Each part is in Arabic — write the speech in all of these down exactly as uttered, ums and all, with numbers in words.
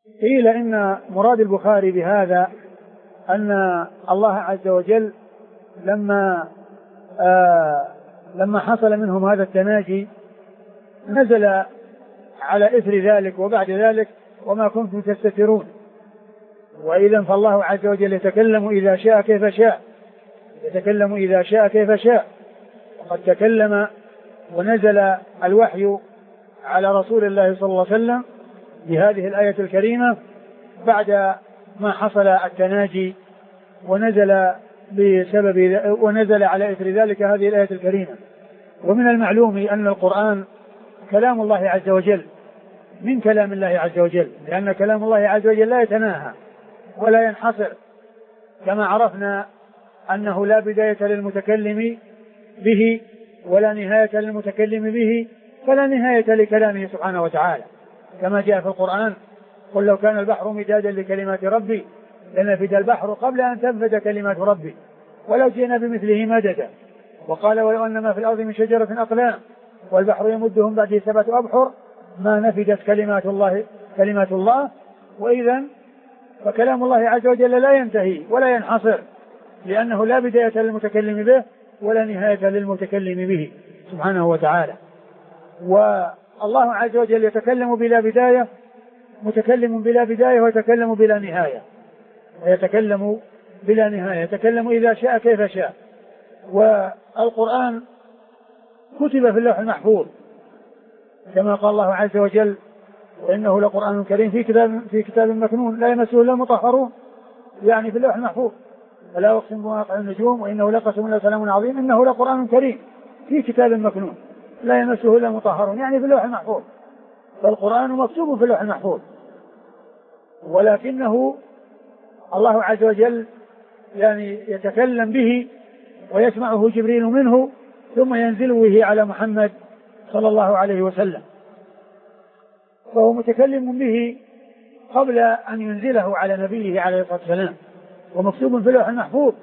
قيل إن مراد البخاري بهذا أن الله عز وجل لما آه لما حصل منهم هذا التناجي نزل على إثر ذلك وبعد ذلك وما كنتم تستترون. وإذا فالله عز وجل يتكلم إذا شاء كيف شاء، يتكلم إذا شاء كيف شاء. وقد تكلم ونزل الوحي على رسول الله صلى الله عليه وسلم بهذه الآية الكريمة بعد ما حصل التناجي، ونزل بسبب ونزل على إثر ذلك هذه الآية الكريمة. ومن المعلوم أن القرآن كلام الله عز وجل من كلام الله عز وجل، لأن كلام الله عز وجل لا يتناهى ولا ينحصر، كما عرفنا أنه لا بداية للمتكلم به ولا نهاية للمتكلم به، فلا نهاية لكلامه سبحانه وتعالى، كما جاء في القرآن: قل لو كان البحر مدادا لكلمات ربي لنفد البحر قبل أن تنفد كلمات ربي ولو جئنا بمثله مددا. وقال: ولو أن ما في الأرض من شجرة أقلام والبحر يمدهم بعده سبعة أبحر ما نفدت كلمات الله كلمات الله. وإذا فكلام الله عز وجل لا ينتهي ولا ينحصر، لأنه لا بداية للمتكلم به ولا نهاية للمتكلم به سبحانه وتعالى. والله عز وجل يتكلم بلا بداية، متكلم بلا بداية، ويتكلم بلا نهاية، ويتكلم بلا نهاية، يتكلم إذا شاء كيف شاء. والقرآن كتب في اللوح المحفوظ كما قال الله عز وجل: وإنه لقرآن كريم في كتاب في كتاب مكنون لا يمسه إلا المطهرون، يعني في اللوح المحفوظ. فلا أقسم بمواقع النجوم وإنه لقسم لو سلام عظيم إنه لقرآن كريم في كتاب مكنون لا يمسه إلا المطهرون، يعني في اللوح المحفوظ. فالقرآن مكتوب في اللوح المحفوظ، ولكنه الله عز وجل يعني يتكلم به ويسمعه جبريل منه ثم ينزل به على محمد صلى الله عليه وسلم، فهو متكلم به قبل أن ينزله على نبيه عليه الصلاة والسلام، ومكتوب في اللوح المحفوظ.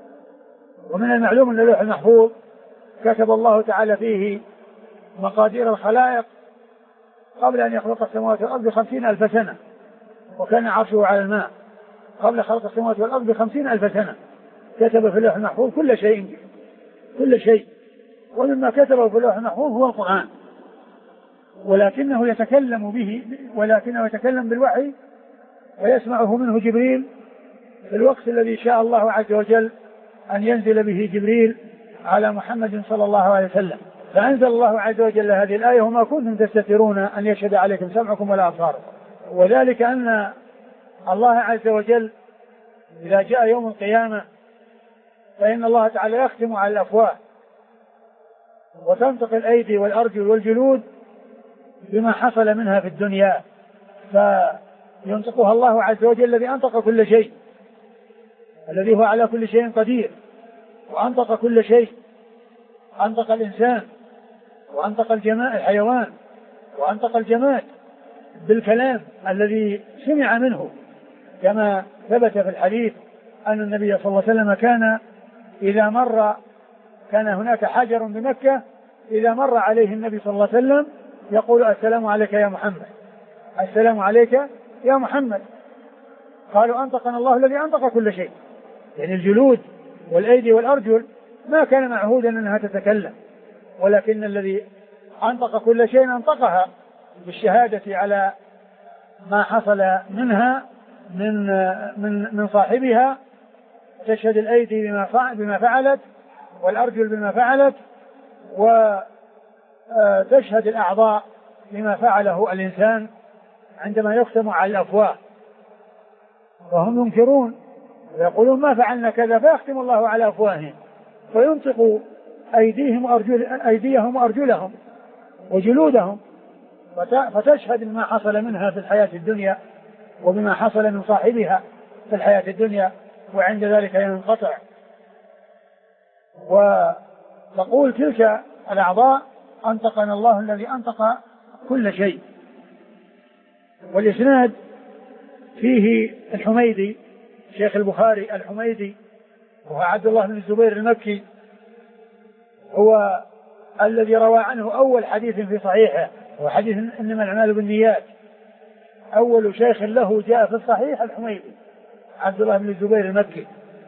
ومن المعلوم أن اللوح المحفوظ كتب الله تعالى فيه مقادير الخلائق قبل أن يخلق السماوات والأرض بخمسين ألف سنة، وكان عرشه على الماء قبل خلق السماوات والأرض بخمسين ألف سنة. كتب في اللوح المحفوظ كل شيء كل شيء ومما كتبه في اللوح المحفوظ هو القرآن، ولكنه يتكلم به ولكنه يتكلم بالوحي ويسمعه منه جبريل في الوقت الذي شاء الله عز وجل أن ينزل به جبريل على محمد صلى الله عليه وسلم. فأنزل الله عز وجل هذه الآية: وما كنتم تستترون أن يشهد عليكم سمعكم ولا أبصاركم. وذلك أن الله عز وجل إذا جاء يوم القيامة فإن الله تعالى يختم على الأفواه وتنطق الأيدي والأرجل والجلود بما حصل منها في الدنيا، فينطقها الله عز وجل الذي أنطق كل شيء، الذي هو على كل شيء قدير، وأنطق كل شيء، أنطق الإنسان وأنطق الحيوان وأنطق الجماد بالكلام الذي سمع منه، كما ثبت في الحديث أن النبي صلى الله عليه وسلم كان إذا مر كان هناك حجر بمكة إذا مر عليه النبي صلى الله عليه وسلم يقول: السلام عليك يا محمد، السلام عليك يا محمد. قالوا: أنطقنا الله الذي أنطق كل شيء، يعني الجلود والأيدي والأرجل ما كان معهودا أنها تتكلم، ولكن الذي أنطق كل شيء أنطقها بالشهادة على ما حصل منها من من من صاحبها. تشهد الأيدي بما فعلت والأرجل بما فعلت، وتشهد الأعضاء بما فعله الإنسان عندما يختم على الأفواه، وهم ينكرون ويقولون: ما فعلنا كذا، فيختم الله على أفواههم فينطق أيديهم وأرجل أيديهم وأرجلهم وجلودهم، فتشهد بما حصل منها في الحياة الدنيا وبما حصل من صاحبها في الحياة الدنيا، وعند ذلك ينقطع. وتقول تلك الأعضاء: أنطقنا الله الذي أنطق كل شيء. والإسناد فيه الحميدي شيخ البخاري الحميدي، وهو عبد الله بن الزبير المكي، هو الذي روى عنه أول حديث في صحيحه، وحديث إنما الأعمال بالنيات، أول شيخ له جاء في الصحيح الحميدي عبد الله بن الزبير المكي،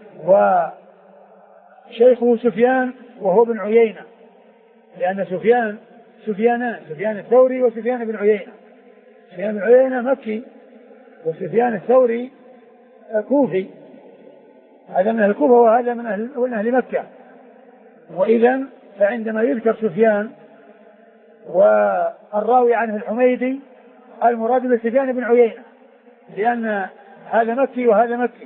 وشيخه سفيان وهو بن عيينة، لأن سفيان سفيانان، سفيان الثوري وسفيان بن عيينة. سفيان بن عيينة مكي وسفيان الثوري كوفي، هذا من الكوفة وهذا من أهل, من أهل مكة. وإذا فعندما يذكر سفيان والراوي عنه الحميدي المراد بسفيان بن عيينة، لأن هذا مكي وهذا مكي،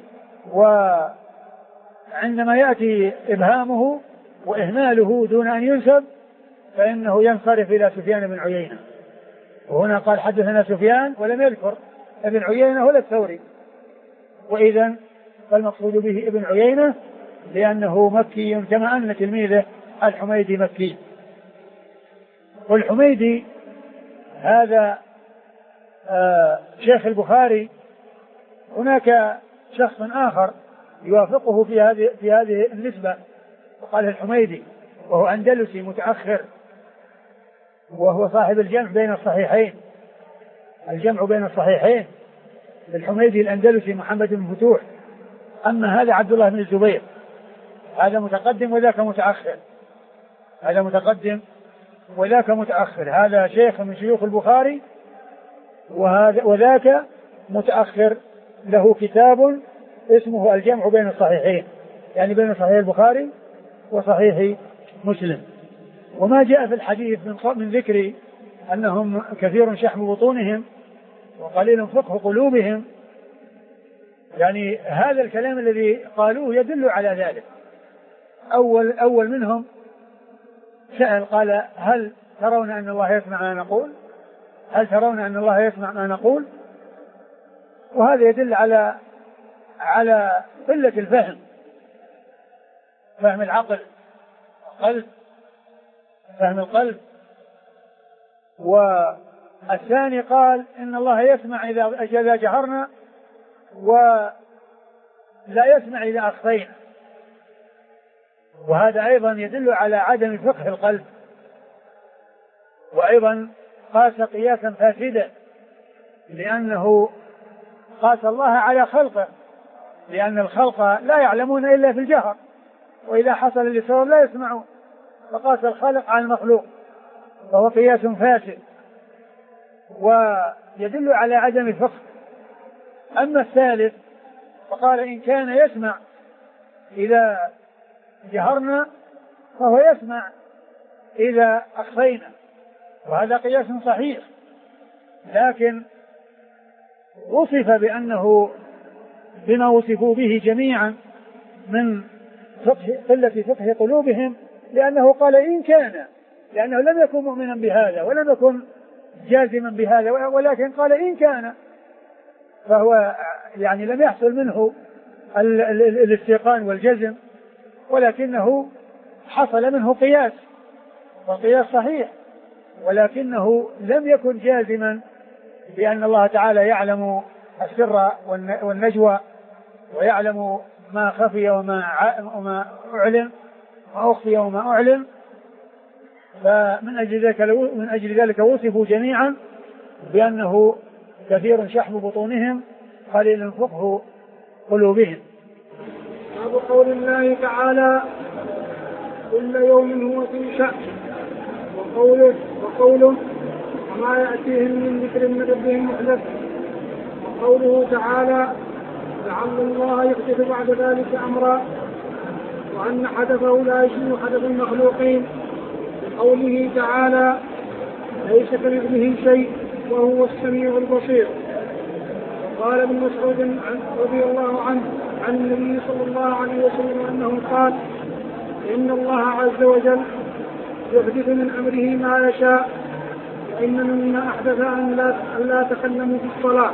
وعندما يأتي إبهامه وإهماله دون أن ينسب فإنه ينصرف إلى سفيان بن عيينة. وهنا قال حدثنا سفيان ولم يذكر ابن عيينة ولا الثوري، وإذا فالمقصود به ابن عيينة لأنه مكي كما أن تلميذه الحميدي مكي. والحميدي هذا آه شيخ البخاري. هناك شخص آخر يوافقه في هذه في هذه النسبة وقال الحميدي، وهو أندلسي متأخر، وهو صاحب الجمع بين الصحيحين، الجمع بين الصحيحين الحميدي الأندلسي محمد بن فتوح. أما هذا عبد الله بن الزبير، هذا متقدم وذاك متأخر، هذا متقدم وذاك متأخر، هذا شيخ من شيوخ البخاري وهذا وذاك متأخر، له كتاب اسمه الجمع بين الصحيحين، يعني بين صحيح البخاري وصحيح مسلم. وما جاء في الحديث من, من ذكر أنهم كثير شحم بطونهم وقليل فقه قلوبهم، يعني هذا الكلام الذي قالوه يدل على ذلك. أول, أول منهم سأل قال هل ترون أن الله يسمع ما نقول؟ هل ترون أن الله يسمع ما نقول؟ وهذا يدل على على قلة الفهم، فهم العقل قلب، فهم القلب. والثاني قال إن الله يسمع إذا جهرنا ولا يسمع إذا أخفينا، وهذا أيضا يدل على عدم فقه القلب. وأيضا قاس قياسا فاسدا، لأنه قاس الله على خلقه، لأن الخلق لا يعلمون إلا في الجهر، وإذا حصل الإسرار لا يسمعون، فقاس الخالق على المخلوق، فهو قياس فاسد ويدل على عدم الفقه. أما الثالث فقال إن كان يسمع إذا جهرنا فهو يسمع إذا أخفينا، وهذا قياس صحيح، لكن وصف بأنه بما وصفوا به جميعا من فقه قلة فقه قلوبهم، لأنه قال إن كان، لأنه لم يكن مؤمنا بهذا ولم يكن جازما بهذا، ولكن قال إن كان، فهو يعني لم يحصل منه الاستيقان والجزم، ولكنه حصل منه قياس، والقياس صحيح، ولكنه لم يكن جازما بأن الله تعالى يعلم السر والنجوى ويعلم ما خفي وما وما أعلن، ما أخفي وما أعلن. فمن أجل ذلك من أجل ذلك وصفوا جميعا بأنه كثير شحم بطونهم قليل فقه قلوبهم. باب قول الله تعالى كل يوم هو في شأن، وقوله وقوله وما يأتيهم من ذكر من ربهم محدث، وقوله تعالى لعل الله يحدث بعد ذلك أمرا، وأن حدثه لا يشبه حدث المخلوقين، وقوله تعالى ليس كمثله شيء وهو السميع البصير. وقال ابن مسعود رضي الله عنه عن النبي صلى الله عليه وسلم أنه قال إن الله عز وجل يحدث من أمره ما يشاء، وإن مما أحدث أن لا تكلموا في الصلاة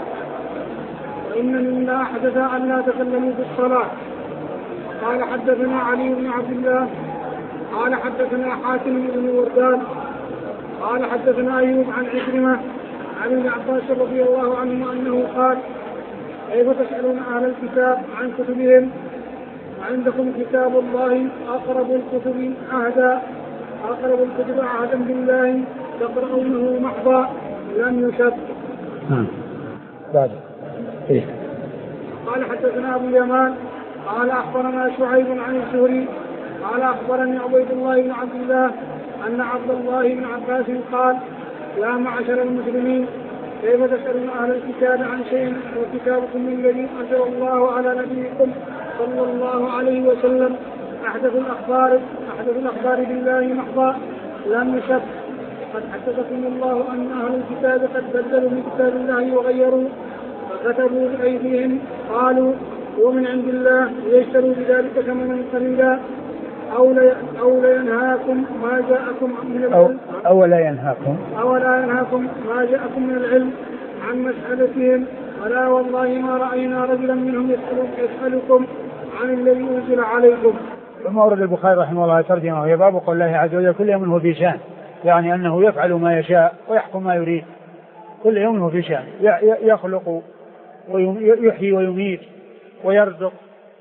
وإن مما أحدث أن لا تكلموا في الصلاة. قال حدثنا علي بن عبد الله قال حدثنا حاتم بن وردان قال حدثنا أيوب عن عكرمة عن ابن عباس رضي الله عنه أنه قال كيف تسألون أهل الكتاب عن كتبهم وعندكم كتاب الله أقرب الكتب عهدا أقرب الكتب عهدا بالله تقرؤونه محضا لم يشد. بعد إيه؟ قال حدثنا أبو اليمان قال أخبرنا شعيب عن الزهري قال أخبرني عبيد الله بن عبد الله أن عبد الله بن عباس قال يا معشر المسلمين كيف تسألون أهل الكتاب عن شيء وكتابكم الذي أنزل الله على نبيكم صلى الله عليه وسلم أحدث الأخبار أحدث الأخبار بالله محضا لم يشك قد حدثكم الله أن أهل الكتاب قد بدلوا من كتاب الله وغيروا فكتبوا بأيديهم قالوا ومن عند الله ليشتروا بذلك ثمنا قليلا أو أو لا ينهاكم ما جاءكم من العلم أو لا ينهاكم أو لا ينهاكم ما جاءكم من العلم عن مسألتهم ولا والله ما رأينا رجلا منهم يسألكم عن الذي أنزل عليكم. ثم ورد البخاري رحمه الله ترجمه وهي باب قول الله عز وجل كل يوم هو في شأن، يعني أنه يفعل ما يشاء ويحكم ما يريد، كل يوم هو في شأن، يخلق ويحيي ويميت ويرزق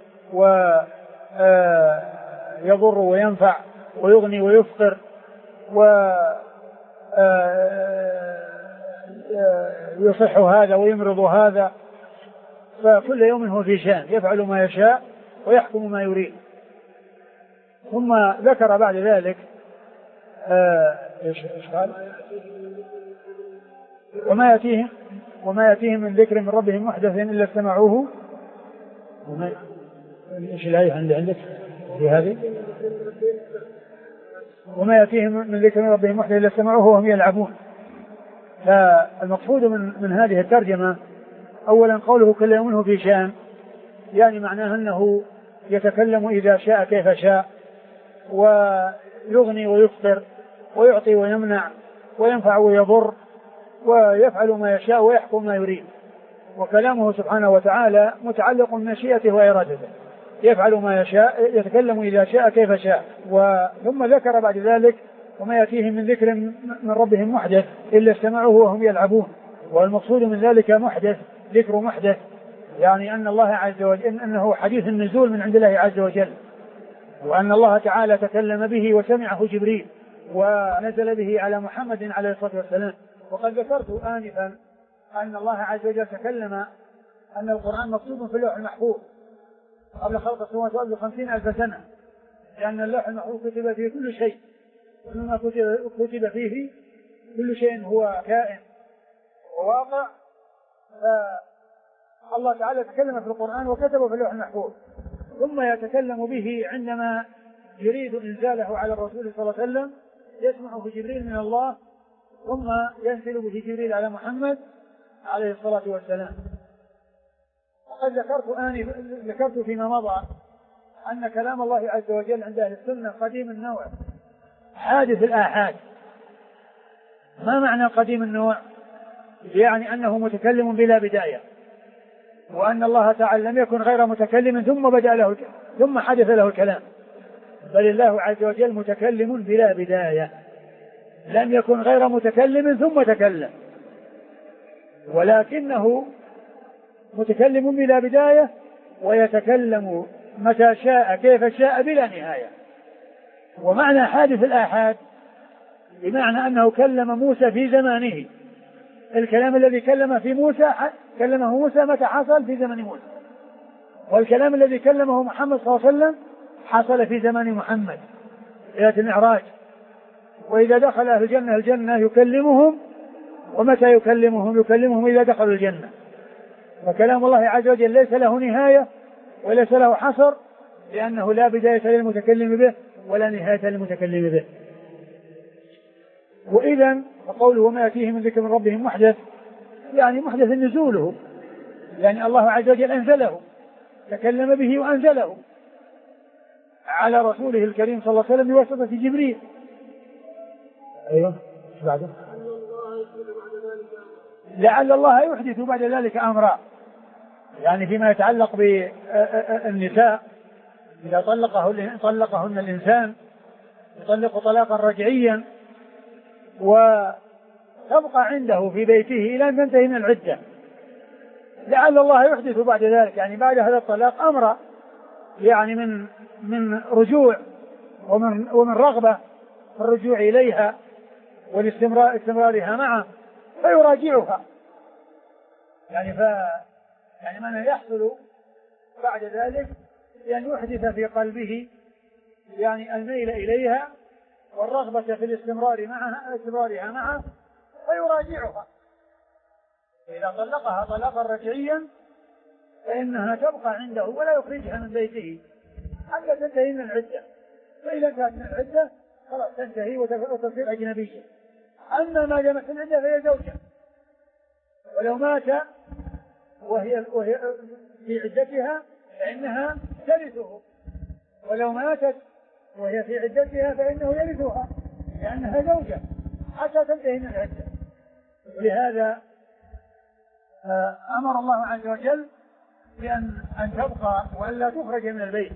ويضر وينفع ويغني ويفقر ويصح هذا ويمرض هذا، فكل يوم هو في شأن يفعل ما يشاء ويحكم ما يريد. ثم ذكر بعد ذلك ايش قال؟ وما يأتيهم وما يأتيهم من ذكر من ربهم محدث إلا استمعوه. ايش الآية عند عندك في هذه؟ وما يأتيهم من ذكر من ربهم محدث إلا استمعوه وهم يلعبون. فالمقصود من من هذه الترجمة أولا قوله كل يوم هو في شأن، يعني معناه أنه يتكلم إذا شاء كيف شاء، ويغني ويفطر ويعطي ويمنع وينفع ويضر ويفعل ما يشاء ويحكم ما يريد. وكلامه سبحانه وتعالى متعلق بمشيئته وإرادته، يفعل ما يشاء، يتكلم إذا شاء كيف شاء. ثم ذكر بعد ذلك وما يأتيهم من ذكر من ربهم محدث إلا استمعوه وهم يلعبون. والمقصود من ذلك محدث، ذكر محدث، يعني أن الله عز وجل أنه حديث النزول من عند الله عز وجل، وأن الله تعالى تكلم به وسمعه جبريل ونزل به على محمد عليه الصلاة والسلام. وقد ذكرت آنفا أن الله عز وجل تكلم أن القرآن مكتوب في اللوح المحفوظ قبل خلق السماوات والأرض بخمسين ألف سنة، لأن اللوح المحفوظ كتب فيه كل شيء، ومما كتب فيه كل شيء هو كائن وواقع. فالله تعالى تكلم في القرآن وكتبه في اللوح المحفوظ، ثم يتكلم به عندما يريد إنزاله على الرسول صلى الله عليه وسلم، يسمعه جبريل من الله ثم ينزل به جبريل على محمد عليه الصلاة والسلام. وقد ذكرت آني ذكرت فيما مضى أن كلام الله عز وجل عند أهل السنة قديم النوع حادث الآحاد. ما معنى قديم النوع؟ يعني أنه متكلم بلا بداية، وأن الله تعالى لم يكن غير متكلم ثم بدأ له ثم حدث له الكلام، بل الله عز وجل متكلم بلا بداية، لم يكن غير متكلم ثم تكلم، ولكنه متكلم بلا بداية ويتكلم متى شاء كيف شاء بلا نهاية. ومعنى حادث الآحاد بمعنى أنه كلم موسى في زمانه، الكلام الذي كلم في موسى كلمه موسى متى حصل في زمن موسى، والكلام الذي كلمه محمد صلى الله عليه وسلم حصل في زمن محمد ليلة المعراج. وإذا دخل أهل الجنة الجنة يكلمهم، ومتى يكلمهم؟ يكلمهم إذا دخلوا الجنة. فكلام الله عز وجل ليس له نهاية وليس له حصر، لأنه لا بداية للمتكلم به ولا نهاية للمتكلم به. وإذا فقوله وما يأتيه من ذكر من ربهم محدث، يعني محدث نزوله، يعني الله عز وجل أنزله، تكلم به وأنزله على رسوله الكريم صلى الله عليه وسلم بواسطة جبريل. أيوه بعده لعل الله يحدث بعد ذلك أمرا، يعني فيما يتعلق بالنساء إذا طلقه طلقهن الإنسان يطلق طلاقا رجعيا وتبقى عنده في بيته إلى أن تنتهي من العدة، لعل الله يحدث بعد ذلك يعني بعد هذا الطلاق أمرا، يعني من من رجوع ومن ومن رغبة في الرجوع إليها والاستمرار استمرارها معه، فيراجعها يعني ف يعني ما يحصل بعد ذلك بأن يحدث في قلبه يعني الميل إليها والرغبة في الاستمرار معها استمرارها معه فيراجعها. إذا طلقها طلاقا رجعيا فإنها تبقى عنده ولا يخرجها من بيته حتى تنتهي من العدة، فإذا انتهت من العدة خلاص تنتهي وتصير أجنبية. أما ما دامت في العدة فهي زوجة، ولو مات وهي, وهي في عدتها فإنها ترثه، ولو ماتت وهي في عدتها فإنه يرثها لأنها زوجة حتى تنتهي من العدة. ولهذا أمر الله عز وجل بأن أن تبقى وألا تخرج من البيت،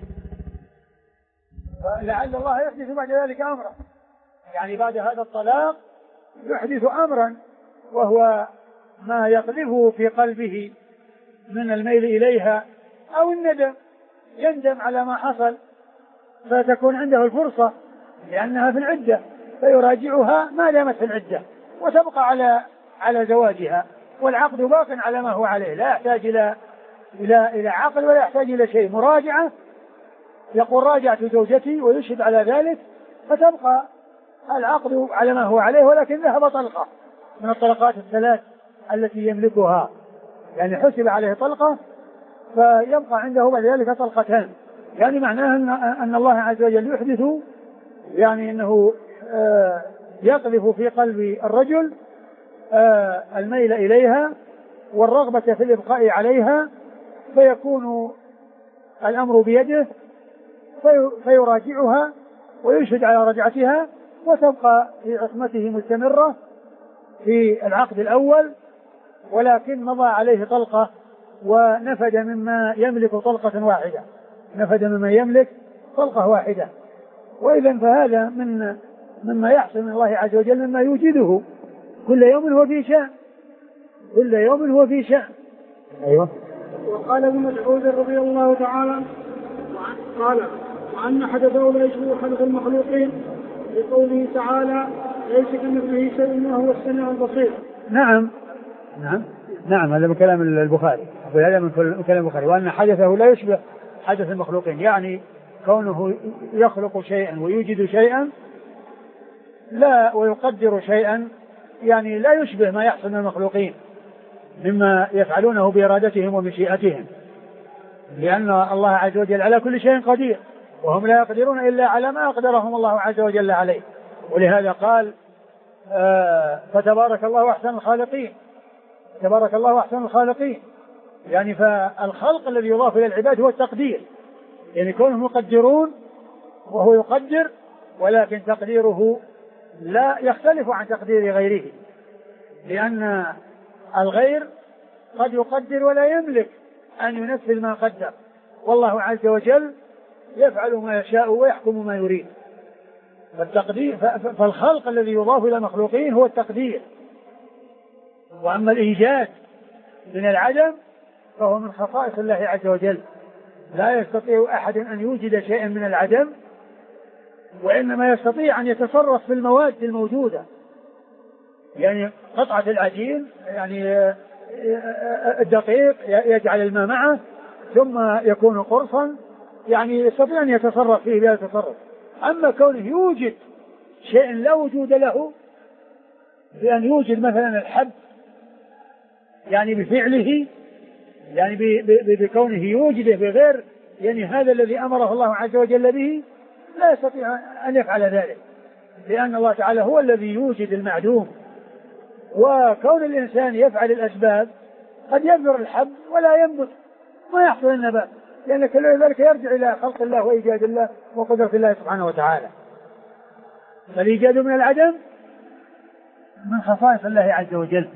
ولعل الله يحدث بعد ذلك أمرا، يعني بعد هذا الطلاق يحدث أمرا وهو ما يقذفه في قلبه من الميل إليها أو الندم، يندم على ما حصل فتكون عنده الفرصة لأنها في العدة فيراجعها ما دامت في العدة وتبقى على على زواجها، والعقد باق على ما هو عليه، لا يحتاج إلى إلى إلى عقد ولا يحتاج إلى شيء. مراجعة يقول راجعت زوجتي ويشهد على ذلك فتبقى العقد على ما هو عليه، ولكن ذهب طلقة من الطلقات الثلاث التي يملكها، يعني حسب عليه طلقة فيبقى عنده بعد ذلك طلقتان، يعني معناه أن, أن الله عز وجل يحدث يعني أنه آه يقذف في قلب الرجل آه الميل إليها والرغبة في الإبقاء عليها، فيكون الأمر بيده في فيراجعها ويشهد على رجعتها وتبقى في عصمته مستمرة في العقد الأول، ولكن مضى عليه طلقة ونفد مما يملك طلقة واحدة، نفد مما يملك طلقة واحدة. وإذا فهذا من مما يحصل من الله عز وجل مما يوجده كل يوم هو في شأن، كل يوم هو في شأن. أيوة. وقال ابن مسعود رضي الله تعالى قال وأن حدثه لا يشبه خلق المخلوقين بقوله تعالى ليس كمثله شيء وهو السميع البصير. نعم نعم نعم هذا من كلام البخاري، هذا من كلام البخاري. وأن حدثه لا يشبه حدث المخلوقين، يعني كونه يخلق شيئا ويوجد شيئا لا ويقدر شيئا، يعني لا يشبه ما يحصل من المخلوقين مما يفعلونه بإرادتهم ومشيئتهم، لأن الله عز وجل على كل شيء قدير وهم لا يقدرون إلا على ما أقدرهم الله عز وجل عليه. ولهذا قال آه فتبارك الله أحسن الخالقين، تبارك الله أحسن الخالقين، يعني فالخلق الذي يضاف إلى العباد هو التقدير، يعني كونهم يقدرون وهو يقدر، ولكن تقديره لا يختلف عن تقدير غيره، لأن الغير قد يقدر ولا يملك أن ينفذ ما قدر، والله عز وجل يفعل ما يشاء ويحكم ما يريد. فالتقدير فالخلق الذي يضاف إلى المخلوقين هو التقدير، وأما الإيجاد من العدم فهو من خصائص الله عز وجل، لا يستطيع أحد أن يوجد شيئا من العدم، وإنما يستطيع أن يتصرف في المواد الموجودة، يعني قطعة العجين يعني الدقيق يجعل الماء معه ثم يكون قرصا، يعني يستطيع أن يتصرف فيه بهذا التصرف. أما كونه يوجد شيء لا وجود له، بأن يوجد مثلا الحب يعني بفعله، يعني بكونه يوجده بغير يعني هذا الذي أمره الله عز وجل به، لا يستطيع أن يفعل ذلك، لأن الله تعالى هو الذي يوجد المعدوم. وكون الإنسان يفعل الأسباب قد يبذر الحب ولا ينبت ما يحصل النبات، لأن كل ذلك يرجع إلى خلق الله وإيجاد الله وقدرة الله سبحانه وتعالى. فالإيجاد من العدم من خصائص الله عز وجل،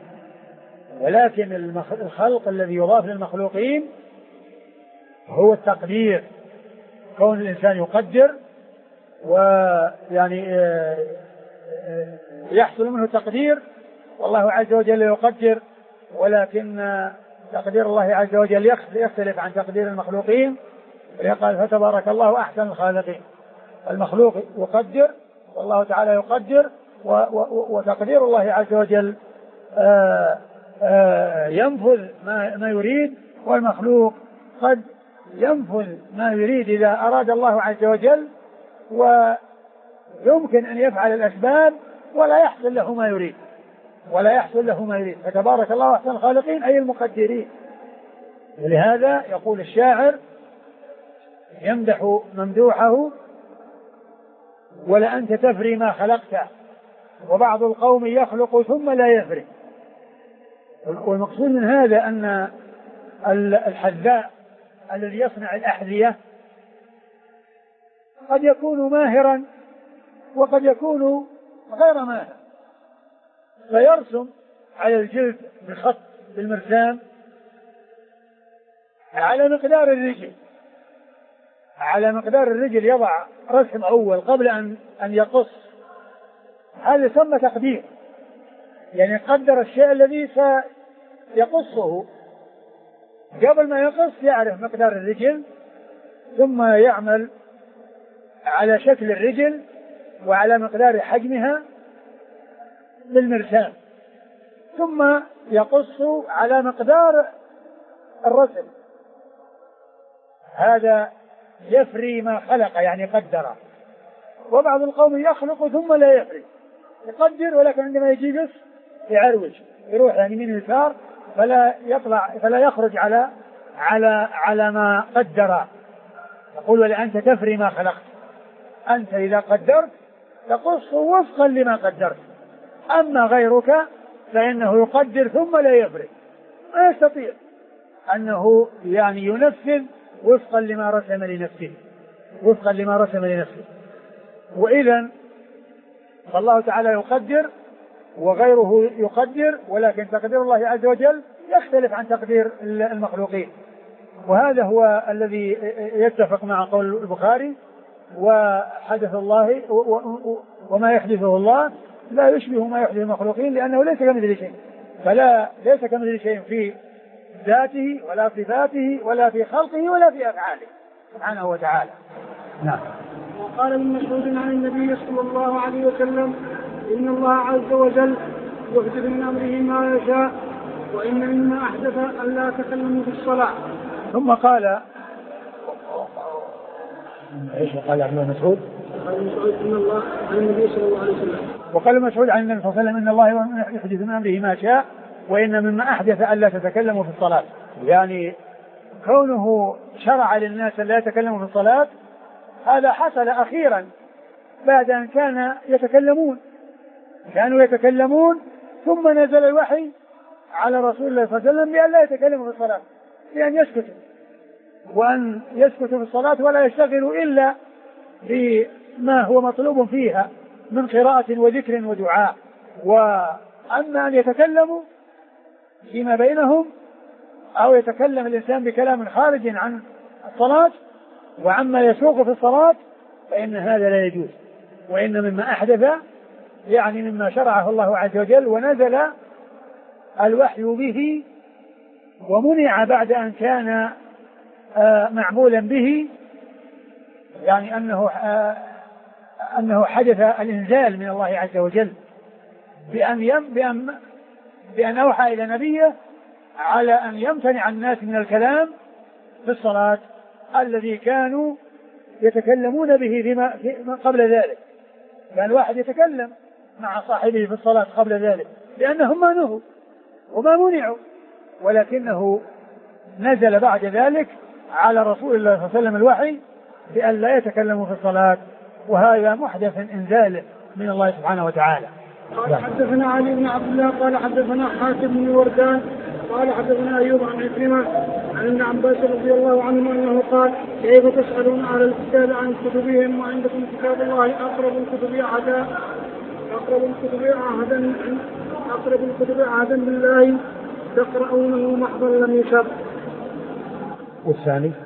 ولكن الخلق الذي يضاف للمخلوقين هو التقدير، كون الإنسان يقدر ويعني يحصل منه تقدير، والله عز وجل يقدر، ولكن تقدير الله عز وجل يختلف عن تقدير المخلوقين. قال فتبارك الله أحسن الخالقين، المخلوق يقدر والله تعالى يقدر، وتقدير الله عز وجل ينفذ ما يريد، والمخلوق قد ينفذ ما يريد إذا أراد الله عز وجل، ويمكن أن يفعل الأسباب ولا يحصل له ما يريد ولا يحصل له ما يريد فتبارك الله أحسن الخالقين أي المقدرين. ولهذا يقول الشاعر يمدح ممدوحه: ولأنت تفري ما خلقت وبعض القوم يخلق ثم لا يفري. والمقصود من هذا أن الحذاء الذي يصنع الأحذية قد يكون ماهرا وقد يكون غير ماهر، فيرسم على الجلد بخط بالمرسام على مقدار الرجل على مقدار الرجل يضع رسم أول قبل أن أن يقص. هذا يسمى تقدير، يعني قدر الشيء الذي سيقصه قبل ما يقص، يعرف مقدار الرجل ثم يعمل على شكل الرجل وعلى مقدار حجمها بالمرسام، ثم يقص على مقدار الرسم. هذا يفري ما خلق يعني قدر. وبعض القوم يخلق ثم لا يفري، يقدر ولكن عندما يجي قص يعروج يروح يعني من اليسار فلا يطلع فلا يخرج على على على ما قدر. يقول: ولأنت تفري ما خلقت. أنت إذا قدرت تقص وفقا لما قدرت، أما غيرك فإنه يقدر ثم لا يفري، ما يستطيع أنه يعني ينفذ وفقا لما رسم لنفسه وفقا لما رسم لنفسه. وإذن فالله تعالى يقدر وغيره يقدر، ولكن تقدير الله عز وجل يختلف عن تقدير المخلوقين. وهذا هو الذي يتفق مع قول البخاري: وحدث الله وما يحدثه الله لا يشبه ما يحدث المخلوقين لأنه ليس كمثله شيء، فلا ليس كمثله شيء في ذاته ولا في صفاته ولا في خلقه ولا في أفعاله سبحانه وتعالى. نعم. وقال ابن مسعود عن النبي صلى الله عليه وسلم: إن الله عز وجل يحدث من أمره ما يشاء، وإن مما أحدث ألا تكلموا في الصلاة. ثم قال ايش قال ابن مسعود؟ قال مسعود ان الله عن النبي صلى الله عليه وسلم وقال مسعود عن النبي صلى الله عليه وسلم: ان الله يحدث من امره ما شاء، وان مما احدث الا تتكلموا في الصلاه. يعني كونه شرع للناس لا يتكلموا في الصلاه هذا حصل اخيرا بعد ان كان يتكلمون كانوا يتكلمون ثم نزل الوحي على رسول الله صلى الله عليه وسلم بأن لا يتكلموا في الصلاه، بأن يسكتوا وأن يسكتوا في الصلاة ولا يشتغلوا إلا بما هو مطلوب فيها من قراءة وذكر ودعاء. وأما أن يتكلموا فيما بينهم أو يتكلم الإنسان بكلام خارج عن الصلاة وعما يسوق في الصلاة فإن هذا لا يجوز. وإن مما أحدث يعني مما شرعه الله عز وجل ونزل الوحي به ومنع بعد أن كان آه معمولا به، يعني أنه آه أنه حدث الإنزال من الله عز وجل بأن, يم بأن, بأن أوحى إلى نبيه على أن يمتنع الناس من الكلام في الصلاة الذي كانوا يتكلمون به فيما في قبل ذلك. كان واحد يتكلم مع صاحبه في الصلاة قبل ذلك لأنهم ما نهوا وما منعوا، ولكنه نزل بعد ذلك على رسول الله صلى الله عليه وسلم الوحي بأن لا يتكلموا في الصلاة، وهذا محدث إنزال من الله سبحانه وتعالى. قال حدثنا علي بن عبد الله قال حدثنا حاتم بن وردان قال حدثنا أيوب عن عكرمة عن ابن عباس رضي الله عنه أنه قال: كيف تسألون على الكتاب عن كتبهم وعندكم كتاب الله أقرب الكتب عهدا أقرب الكتب عهدا أقرب الكتب عهدا بالله تقرؤونه محضا لم يشب. والثاني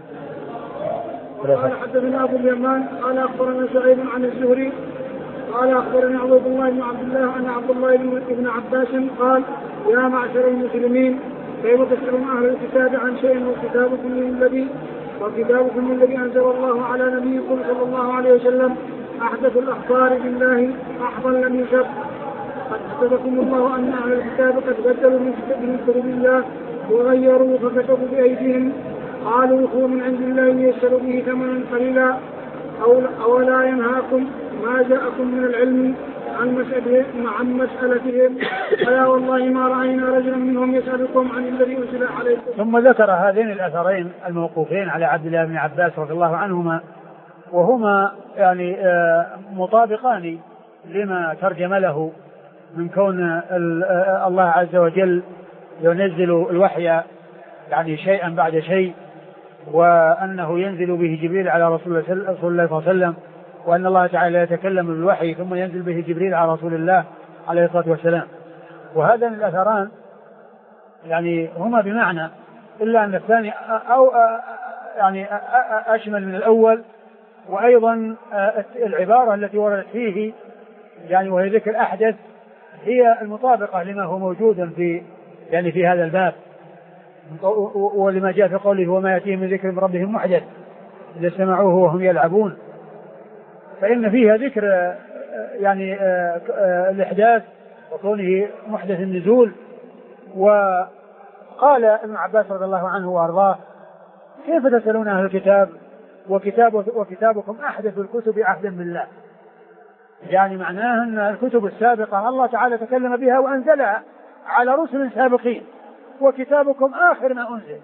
قال حدثنا أبو اليمان قال أخبرنا شعيب عن الزهري قال أخبرنا عبد الله بن عبد الله أن عبد الله بن عباس قال: يا معشر المسلمين كيف تسألون أهل الكتاب عن شيء وكتابكم من الذي وكتابكم من الذي أنزل الله على نبيكم صلى الله عليه وسلم أحدث الأخبار بالله محضا لم يشب. قد حسبكم الله أن أهل الكتاب قد بدلوا من كتب الله وغيروا فكتبوا بأيديهم قالوا هو من عند الله ليشتروا به ثمنا قليلا أولا ينهاكم ما جاءكم من العلم عن مسألتهم عن مسألتهم فلا والله ما رأينا رجلا منهم يسألكم عن الذي أنزل عليكم. ثم ذكر هذين الأثرين الموقوفين على عبد الله بن عباس رضي الله عنهما وهما يعني مطابقان لما ترجم له من كون الله عز وجل ينزل الوحي يعني شيئا بعد شيء وأنه ينزل به جبريل على رسول الله صلى الله عليه وسلم وأن الله تعالى يتكلم بالوحي ثم ينزل به جبريل على رسول الله عليه الصلاة والسلام. وهذان الأثران يعني هما بمعنى إلا أن الثاني أو يعني أشمل من الأول وأيضا العبارة التي وردت فيه يعني وهي ذكر أحدث هي المطابقة لما هو موجود في يعني في هذا الباب ولما جاء في قوله وما يأتيهم من ذكر من ربهم محدث إذا سمعوه وهم يلعبون فإن فيها ذكر يعني الإحداث وكونه محدث النزول. وقال ابن عباس رضي الله عنه وأرضاه كيف تسألون أهل الكتاب وكتاب وكتابكم أحدث الكتب عهدا بالله يعني معناه أن الكتب السابقة الله تعالى تكلم بها وأنزلها على رسل سابقين وكتابكم آخر ما أنزل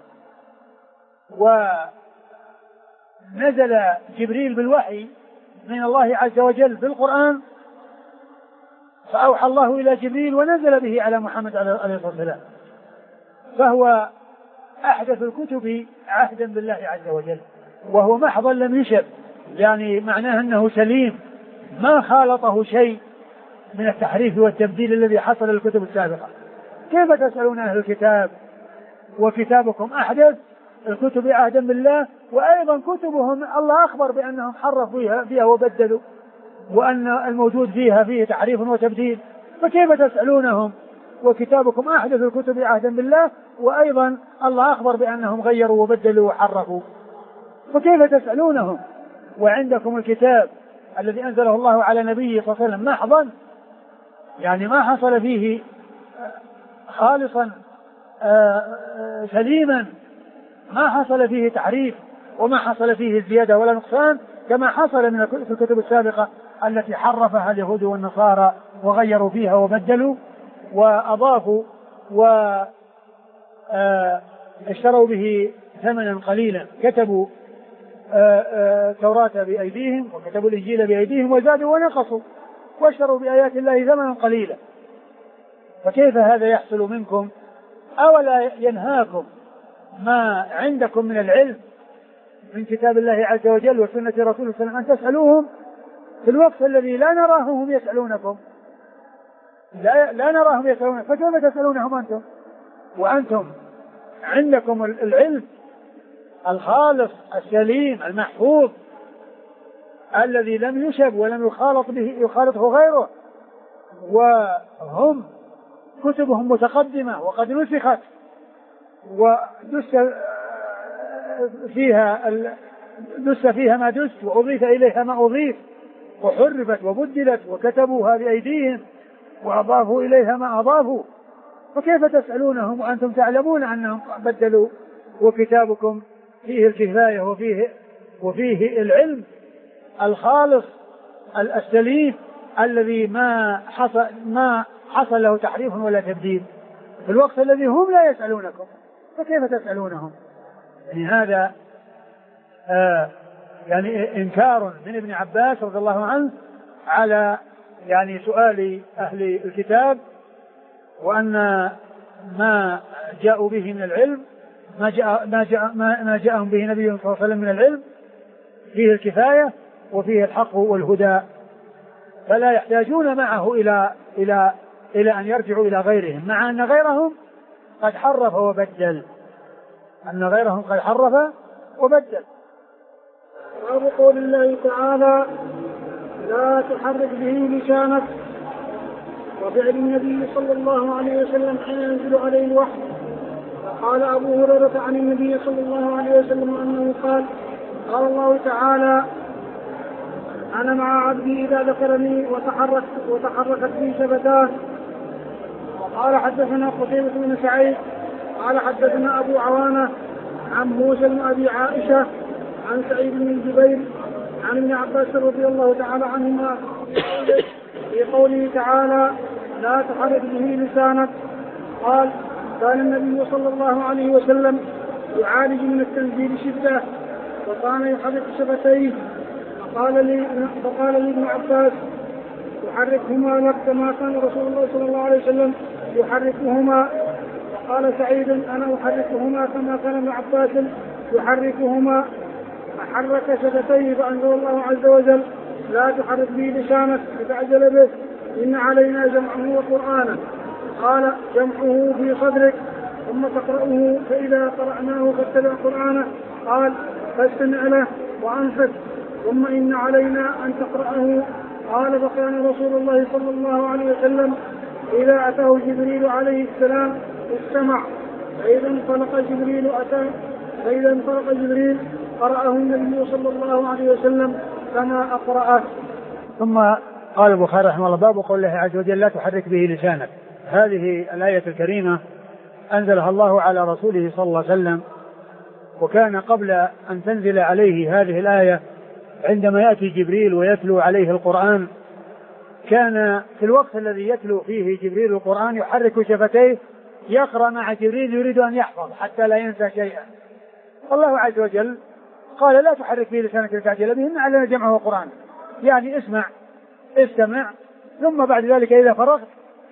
ونزل جبريل بالوحي من الله عز وجل بالقرآن فأوحى الله إلى جبريل ونزل به على محمد عليه الصلاة والسلام فهو أحدث الكتب عهدا بالله عز وجل وهو محضا لم يشب يعني معناه أنه سليم ما خالطه شيء من التحريف والتبديل الذي حصل للكتب السابقة. كيف تسألون أهل الكتاب وكتابكم أحدث الكتب عهدا بالله وأيضا كتبهم الله أخبر بأنهم حرفوا فيها, فيها وبدلوا وأن الموجود فيها فيه تحريف وتبديل فكيف تسألونهم وكتابكم أحدث الكتب عهدا بالله وأيضا الله أخبر بأنهم غيروا وبدلوا وحرفوا فكيف تسألونهم وعندكم الكتاب الذي أنزله الله على نبيه صلى الله عليه وسلم محضا يعني ما حصل فيه خالصا سليما ما حصل فيه تحريف وما حصل فيه زيادة ولا نقصان كما حصل من في الكتب السابقة التي حرفها اليهود والنصارى وغيروا فيها وبدلوا وأضافوا واشتروا به ثمنا قليلا كتبوا التوراة بأيديهم وكتبوا الإنجيل بأيديهم وزادوا ونقصوا واشتروا بآيات الله ثمنا قليلا فكيف هذا يحصل منكم أولا ينهاكم ما عندكم من العلم من كتاب الله عز وجل وسنة رسوله صلى الله عليه وسلم أن تسألوهم في الوقت الذي لا نراهم يسألونكم لا, لا نراهم يسألونكم فكيف تسألونهم أنتم وأنتم عندكم العلم الخالص السليم المحفوظ الذي لم يشب ولم يخالط به يخالطه غيره وهم كتبهم متقدمة وقد نسخت ودس فيها دس فيها ما دس وأضيف إليها ما أضيف وحرفت وبدلت وكتبوها بأيديهم وأضافوا إليها ما أضافوا فكيف تسألونهم وأنتم تعلمون أنهم بدلوا وكتابكم فيه الكفاية وفيه وفيه العلم الخالص السليم الذي ما حصل ما حصل له تحريف ولا تبديل في الوقت الذي هم لا يسألونكم فكيف تسألونهم يعني هذا آه يعني إنكار من ابن عباس رضي الله عنه على يعني سؤال أهل الكتاب وأن ما جاءوا به من العلم ما جاء ما جاء ما جاءهم به نبي صلى الله عليه وسلم من العلم فيه الكفاية وفيه الحق والهدى فلا يحتاجون معه إلى إلى إلى أن يرجعوا إلى غيرهم مع أن غيرهم قد حرف وبدل أن غيرهم قد حرف وبدل. باب قول الله تعالى لا تحرك به لسانك وفعل النبي صلى الله عليه وسلم حين ينزل عليه الوحي. قال أبو هريرة عن النبي صلى الله عليه وسلم أنه قال قال الله تعالى أنا مع عبدي إذا ذكرني وتحركت وتحركت بي شفتاه قال حدثنا قتيبة بن سعيد قال حدثنا أبو عوانة عن موسى بن أبي عائشة عن سعيد بن جبير عن ابن عباس رضي الله تعالى عنهما في قوله تعالى لا تحرك به لسانك. قال كان النبي صلى الله عليه وسلم يعالج من التنزيل شدة وكان يحرك شفتيه. فقال لي فقال لي ابن عباس يحركهما لك كما كان رسول الله صلى الله عليه وسلم يحركهما. وقال سعيد أنا أحركهما كما كان ابن عباس يحركهما. فحرك شفتيه فأنزل الله عز وجل لا تحرك به لسانك فتعجل به إن علينا جمعه وقرآنه. قال جمعه في صدرك ثم تقرأه فإذا قرأناه فاتبع قرآنه. قال فاستمع له وأنصت ثم إن علينا أن تقرأه. قال فكان رسول الله صلى الله عليه وسلم إذا أتاه جبريل عليه السلام استمع فإذا انطلق جبريل أتى فإذا انطلق جبريل قرأه النبي صلى الله عليه وسلم كما أقرأه. ثم قال البخاري رحمه الله باب قول الله عز وجل لا تحرك به لسانك. هذه الآية الكريمة أنزلها الله على رسوله صلى الله عليه وسلم، وكان قبل أن تنزل عليه هذه الآية عندما يأتي جبريل ويتلو عليه القرآن كان في الوقت الذي يتلو فيه جبريل القرآن يحرك شفتيه يقرأ مع جبريل يريد أن يحفظ حتى لا ينسى شيئا. الله عز وجل قال لا تحرك به لسانك لتعجل به إن علينا جمعه القرآن، يعني اسمع استمع ثم بعد ذلك إذا فرغت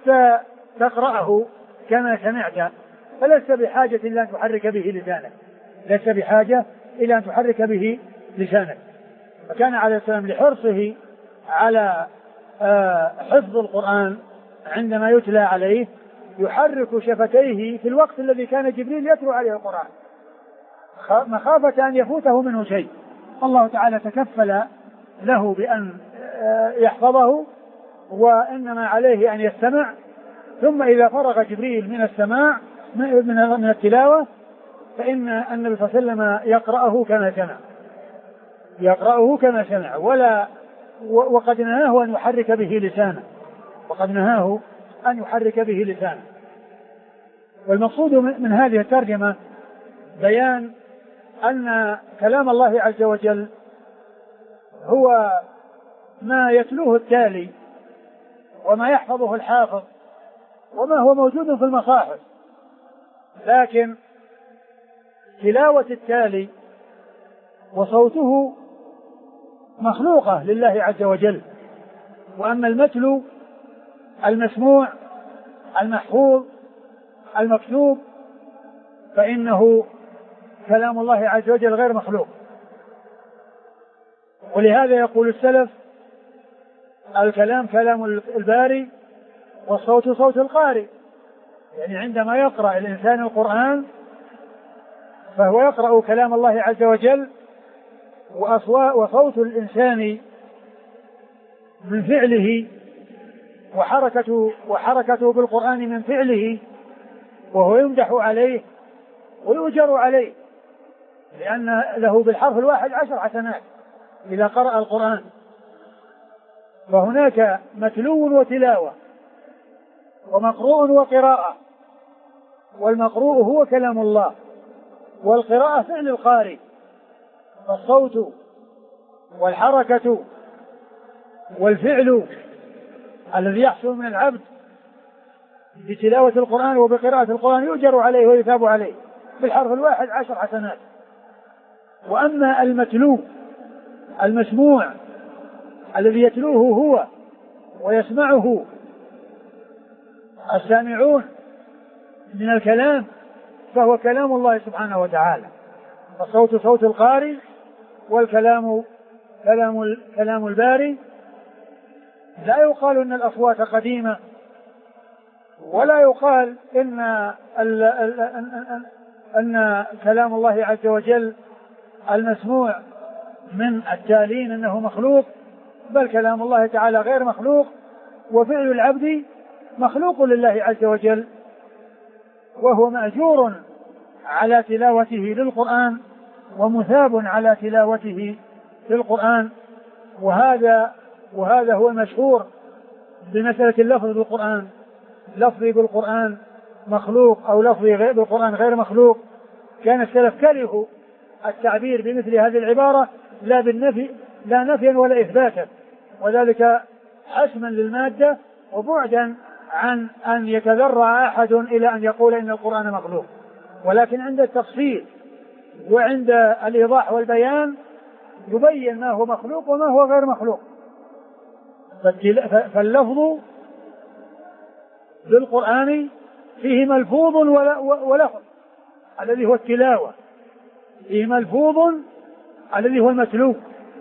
فتقرأه كما سمعت، فلست بحاجة إلى أن تحرك به لسانك لست بحاجة إلى أن تحرك به لسانك. فكان عليه السلام لحرصه على حفظ القرآن عندما يتلى عليه يحرك شفتيه في الوقت الذي كان جبريل يتلو عليه القرآن مخافة أن يفوته منه شيء. الله تعالى تكفل له بأن يحفظه وإنما عليه أن يستمع، ثم إذا فرغ جبريل من السماع من التلاوة فإن النبي صلى الله عليه وسلم يقرأه كما سمع يقرأه كما سمع ولا وقد نهاه أن يحرك به لسانه وقد نهاه أن يحرك به لسانه. والمقصود من هذه الترجمة بيان أن كلام الله عز وجل هو ما يتلوه التالي وما يحفظه الحافظ وما هو موجود في المصاحف، لكن تلاوة التالي وصوته مخلوقة لله عز وجل، وأما المتلو المسموع المحفوظ المكتوب فإنه كلام الله عز وجل غير مخلوق. ولهذا يقول السلف الكلام كلام الباري والصوت صوت القارئ، يعني عندما يقرأ الإنسان القرآن فهو يقرأ كلام الله عز وجل وصوت الإنسان من فعله وحركته وحركته بالقرآن من فعله، وهو يمدح عليه ويؤجر عليه لأن له بالحرف الواحد عشر حسنات إذا قرأ القرآن. فهناك متلو وتلاوة ومقروء وقراءة، والمقروء هو كلام الله والقراءة فعل القارئ، فالصوت والحركة والفعل الذي يحصل من العبد بتلاوة القرآن وبقراءة القرآن يؤجر عليه ويثاب عليه بالحرف الواحد عشر حسنات. وأما المتلو المسموع الذي يتلوه هو ويسمعه السامعون من الكلام فهو كلام الله سبحانه وتعالى، فالصوت صوت القارئ والكلام كلام كلام الباري. لا يقال ان الاصوات قديمه ولا يقال ان ال ال ان, أن كلام الله عز وجل المسموع من التالين انه مخلوق، بل كلام الله تعالى غير مخلوق، وفعل العبد مخلوق لله عز وجل، وهو مأجور على تلاوته للقرآن ومثاب على تلاوته للقرآن. وهذا وهذا هو المشهور بمسألة اللفظ بالقرآن، لفظي بالقرآن مخلوق أو لفظي بالقرآن غير مخلوق، كان السلف كرهوا التعبير بمثل هذه العبارة لا بالنفي لا نفيا ولا إثباتا، وذلك حسما للمادة وبعدا عن أن يتذرع أحد إلى أن يقول إن القرآن مخلوق. ولكن عند التفصيل وعند الإيضاح والبيان يبين ما هو مخلوق وما هو غير مخلوق. فاللفظ بالقرآن فيه ملفوظ ولفظ الذي هو التلاوة، فيه ملفوظ الذي هو المتلو،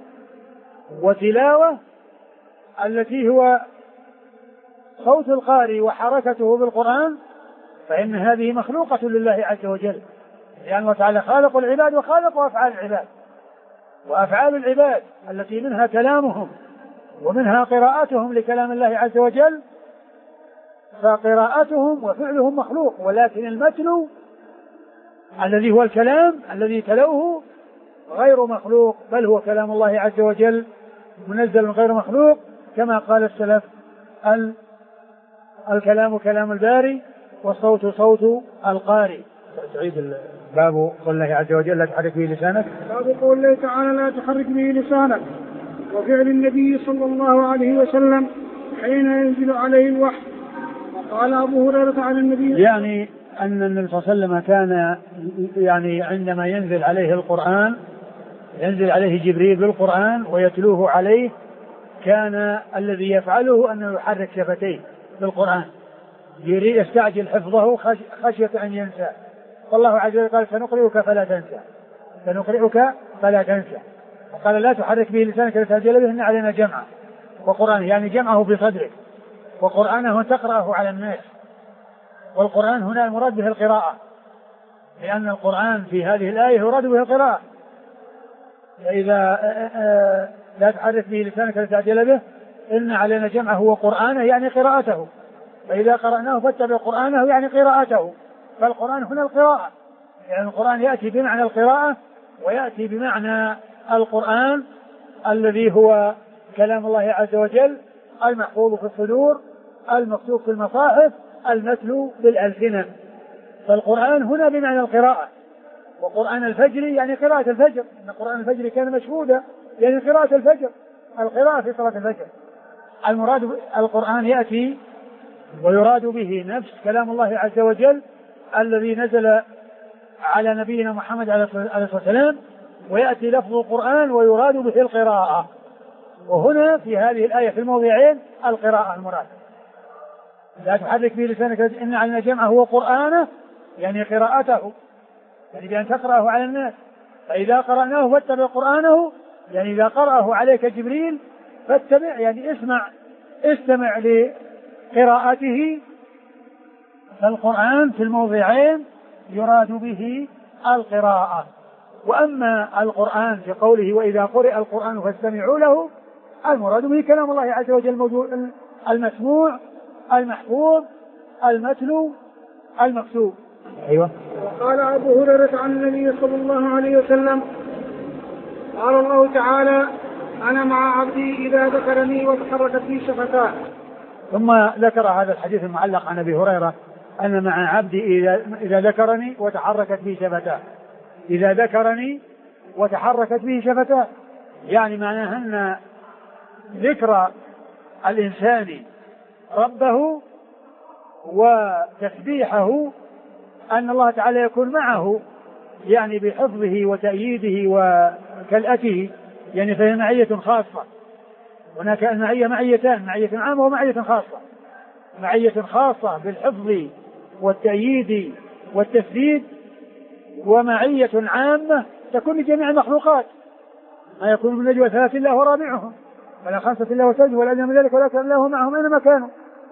وتلاوة التي هو صوت القارئ وحركته بالقرآن، فإن هذه مخلوقة لله عز وجل، لأن الله تعالى خالق العباد وخالق أفعال العباد، وأفعال العباد التي منها كلامهم ومنها قراءتهم لكلام الله عز وجل، فقراءتهم وفعلهم مخلوق، ولكن المتلو الذي هو الكلام الذي تلوه غير مخلوق، بل هو كلام الله عز وجل منزل غير مخلوق، كما قال السلف الكلام كلام الباري والصوت صوت القارئ. تعيد باب قول الله عز وجل لا تحرك به لسانك. باب قول الله تعالى لا تحرك به لسانك، وفعل النبي صلى الله عليه وسلم حين ينزل عليه الوحي. وقال أبو هريرة عن النبي يعني أن النبي صلى الله عليه وسلم كان يعني عندما ينزل عليه القرآن ينزل عليه جبريل بالقرآن ويتلوه عليه، كان الذي يفعله أنه يحرك شفتيه بالقرآن يريد يستعجل حفظه خشية أن ينسى. والله عز وجل قال سنقرئك فلا تنسى سنقرئك فلا تنسى وقال لا تحرك به لسانك لتعجل به إن علينا جمعه وقرآن، يعني جمعه في صدرك، وقرآنه تقرأه على الناس. والقرآن هنا المراد به القراءة، لأن القرآن في هذه الآية يراد به القراءة. فإذا لا تحرك به لسانك لتعجل به إن علينا جمعه وقرآنه يعني قراءته، فإذا قرأناه فاتبع قرآنه يعني قراءته. فالقرآن هنا القراءة، يعني القرآن يأتي بمعنى القراءة ويأتي بمعنى القرآن الذي هو كلام الله عز وجل المحفوظ في الصدور المكتوب في المصاحف المتلو بالألسنة. فالقرآن هنا بمعنى القراءة. وقرآن الفجر يعني قراءة الفجر، إن قرآن الفجر كان مشهودا يعني قراءة الفجر، القراءة في صلاة الفجر. المراد القرآن يأتي ويراد به نفس كلام الله عز وجل الذي نزل على نبينا محمد عليه الصلاة والسلام، ويأتي لفظ القرآن ويراد به القراءة. وهنا في هذه الآية في الموضعين القراءة المراد. لا تحرك به لسانك إن علينا جمعه وقرآنه يعني قراءته، يعني بأن تقرأه على الناس. فإذا قرأناه فاتبع قرآنه، يعني إذا قرأه عليك جبريل فاتبع يعني اسمع استمع لقراءته. فالقرآن في الموضعين يراد به القراءة. وأما القرآن في قوله وإذا قرئ القرآن فاستمعوا له، المراد به كلام الله عز وجل المسموع المحفوظ المتلو المكتوب. أيوة. وقال أبو هريرة عن النبي صلى الله عليه وسلم قال الله تعالى أنا مع عبدي إذا ذكرني وتحركت بي شفتاه. ثم ذكر هذا الحديث المعلق عن أبي هريرة أن مع عبدي إذا, إذا ذكرني وتحركت بي شفتاه. إذا ذكرني وتحركت به شفتاه يعني معناها أن ذكر الإنسان ربه وتسبيحه أن الله تعالى يكون معه، يعني بحفظه وتأييده وكلأته، يعني فهي معية خاصة. هناك المعية معيتان، معية عامة ومعية خاصة. معية خاصة بالحفظ والتأييد والتسديد، ومعية عامة تكون لجميع المخلوقات، ما يكون من نجوى ثلاث الله ورابعهم ولا خمسة الله وسجد ولا أدنى من ذلك ولا كان الله معهم أينما كانوا.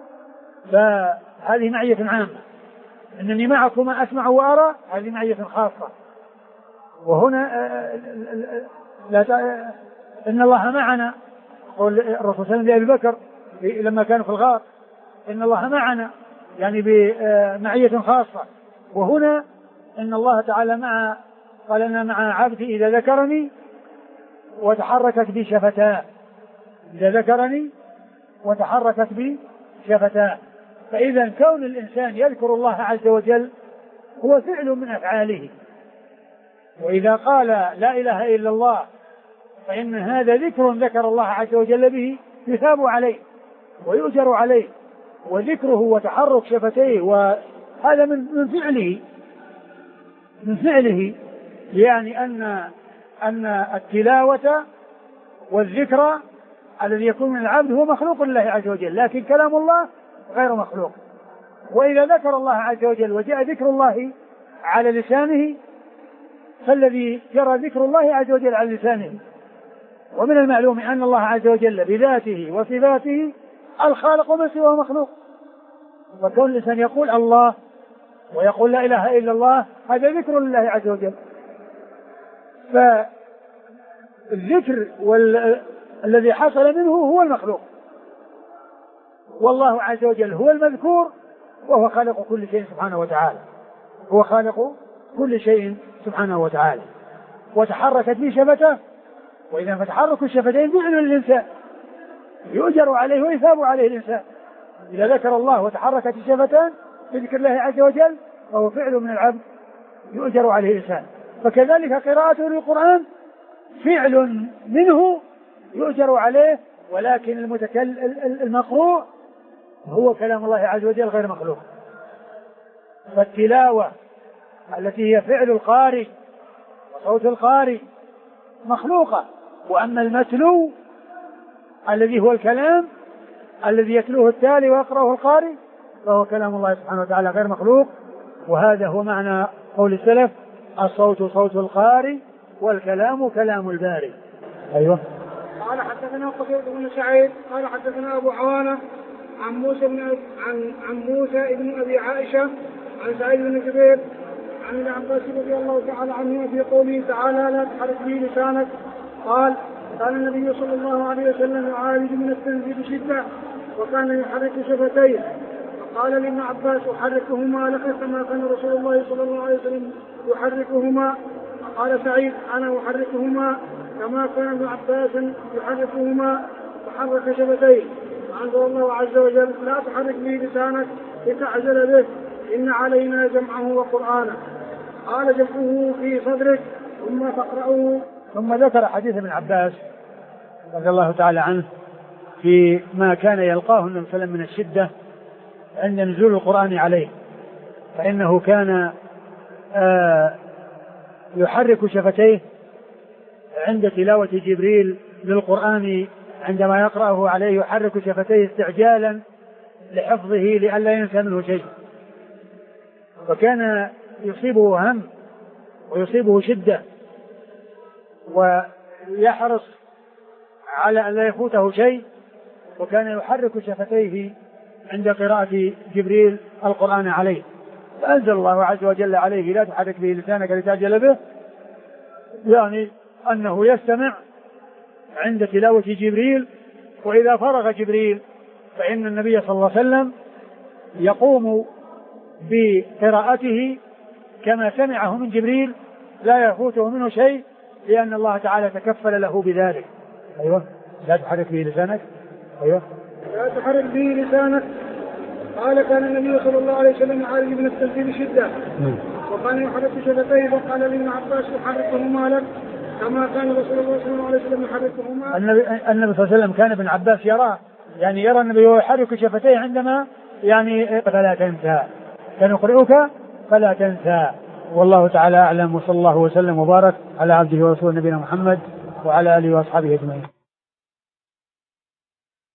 فهذه معية عامة. إنني معكم أسمع وأرى، هذه معية خاصة. وهنا لا إن الله معنا، قول الرسول صلى الله عليه وسلم لأبي بكر لما كانوا في الغار إن الله معنا، يعني بمعية خاصة. وهنا إن الله تعالى مع قال أنا مع عبدي إذا ذكرني وتحركت بي شفتاه. إذا ذكرني وتحركت بي شفتاه، فإذا كون الإنسان يذكر الله عز وجل هو فعل من أفعاله. وإذا قال لا إله إلا الله فإن هذا ذكر ذكر الله عز وجل به يثاب عليه ويؤجر عليه، وذكره وتحرك شفتيه وهذا من من فعله من فعله يعني أن أن التلاوة والذكر الذي يكون من العبد هو مخلوق لله عز وجل، لكن كلام الله غير مخلوق. وإذا ذكر الله عز وجل وجاء ذكر الله على لسانه فالذي جرى ذكر الله عز وجل على لسانه. ومن المعلوم أن الله عز وجل بذاته وصفاته الخالق ومن سواه مخلوق، وكون الإنسان يقول الله ويقول لا إله إلا الله هذا ذكر لله عز وجل. فالذكر الذي حصل منه هو المخلوق، والله عز وجل هو المذكور وهو خالق كل شيء سبحانه وتعالى، هو خالق كل شيء سبحانه وتعالى. وتحركت به شفته، وإذا فتحرك الشفتين فعل للإنسان يؤجر عليه ويثاب عليه الإنسان. إذا ذكر الله وتحركت الشفتان بذكر الله عز وجل فهو فعل من العبد يؤجر عليه الإنسان. فكذلك قراءته للقرآن فعل منه يؤجر عليه، ولكن المتكلم المقروء هو كلام الله عز وجل غير مخلوق. فالتلاوة التي هي فعل القارئ وصوت القارئ مخلوقة، وأما المتلو الذي هو الكلام الذي يتلوه التالي ويقرأه القارئ فهو كلام الله سبحانه وتعالى غير مخلوق. وهذا هو معنى قول السلف الصوت صوت القارئ والكلام كلام الباري. أيوة. قال حدثنا قتيبة بن سعيد قال حدثنا أبو عوانة عن موسى بن عن عن موسى بن أبي عائشة عن سعيد بن جبير عن ابن عباس رضي الله تعالى عنه في قوله تعالى لا تحرك به لسانك قال كان النبي صلى الله عليه وسلم يعالج من التنزيل بشدة وكان يحرك شفتيه، فقال لابن عباس أحركهما لك كما كان رسول الله صلى الله عليه وسلم يحركهما؟ قال سعيد أنا أحركهما كما كان ابن عباس يحركهما وحرك شفتيه. فأنزل الله عز وجل لا تحرك به لسانك لتعجل به إن علينا جمعه وقرآنه. قال جمعه في صدرك ثم تقرأه. ثم ذكر حديث ابن عباس رضي الله تعالى عنه في ما كان يلقاه النبي صلى الله عليه وسلم من الشدة عند نزول القرآن عليه، فإنه كان آه يحرك شفتيه عند تلاوة جبريل للقرآن، عندما يقرأه عليه يحرك شفتيه استعجالا لحفظه لئلا ينسى منه شيء، وكان يصيبه هم ويصيبه شدة ويحرص على أن لا يفوته شيء، وكان يحرك شفتيه عند قراءة جبريل القرآن عليه. فأنزل الله عز وجل عليه لا تحرك به لسانك لتعجل به، يعني أنه يستمع عند تلاوة جبريل، وإذا فرغ جبريل فإن النبي صلى الله عليه وسلم يقوم بقراءته كما سمعه من جبريل لا يفوته منه شيء، لأن الله تعالى تكفل له بذلك. أيوة لا تحرك به لسانك. أيوة لا تحرك به لسانك. قال كان النبي صلى الله عليه وسلم يعالج من التنزيل بشدة وكان يحرك شفتيه، فقال لابن عباس يحركهما لك كما كان رسول الله صلى الله عليه وسلم يحركهما. النبي, النبي صلى الله عليه وسلم كان ابن عباس يرى يعني يرى النبي يحرك شفتيه عندما يعني فلا تنسى، كان يقرئك فلا تنسى. والله تعالى أعلم، وصلى الله وسلم وبارك على عبده ورسوله نبينا محمد وعلى آله وأصحابه أجمعين.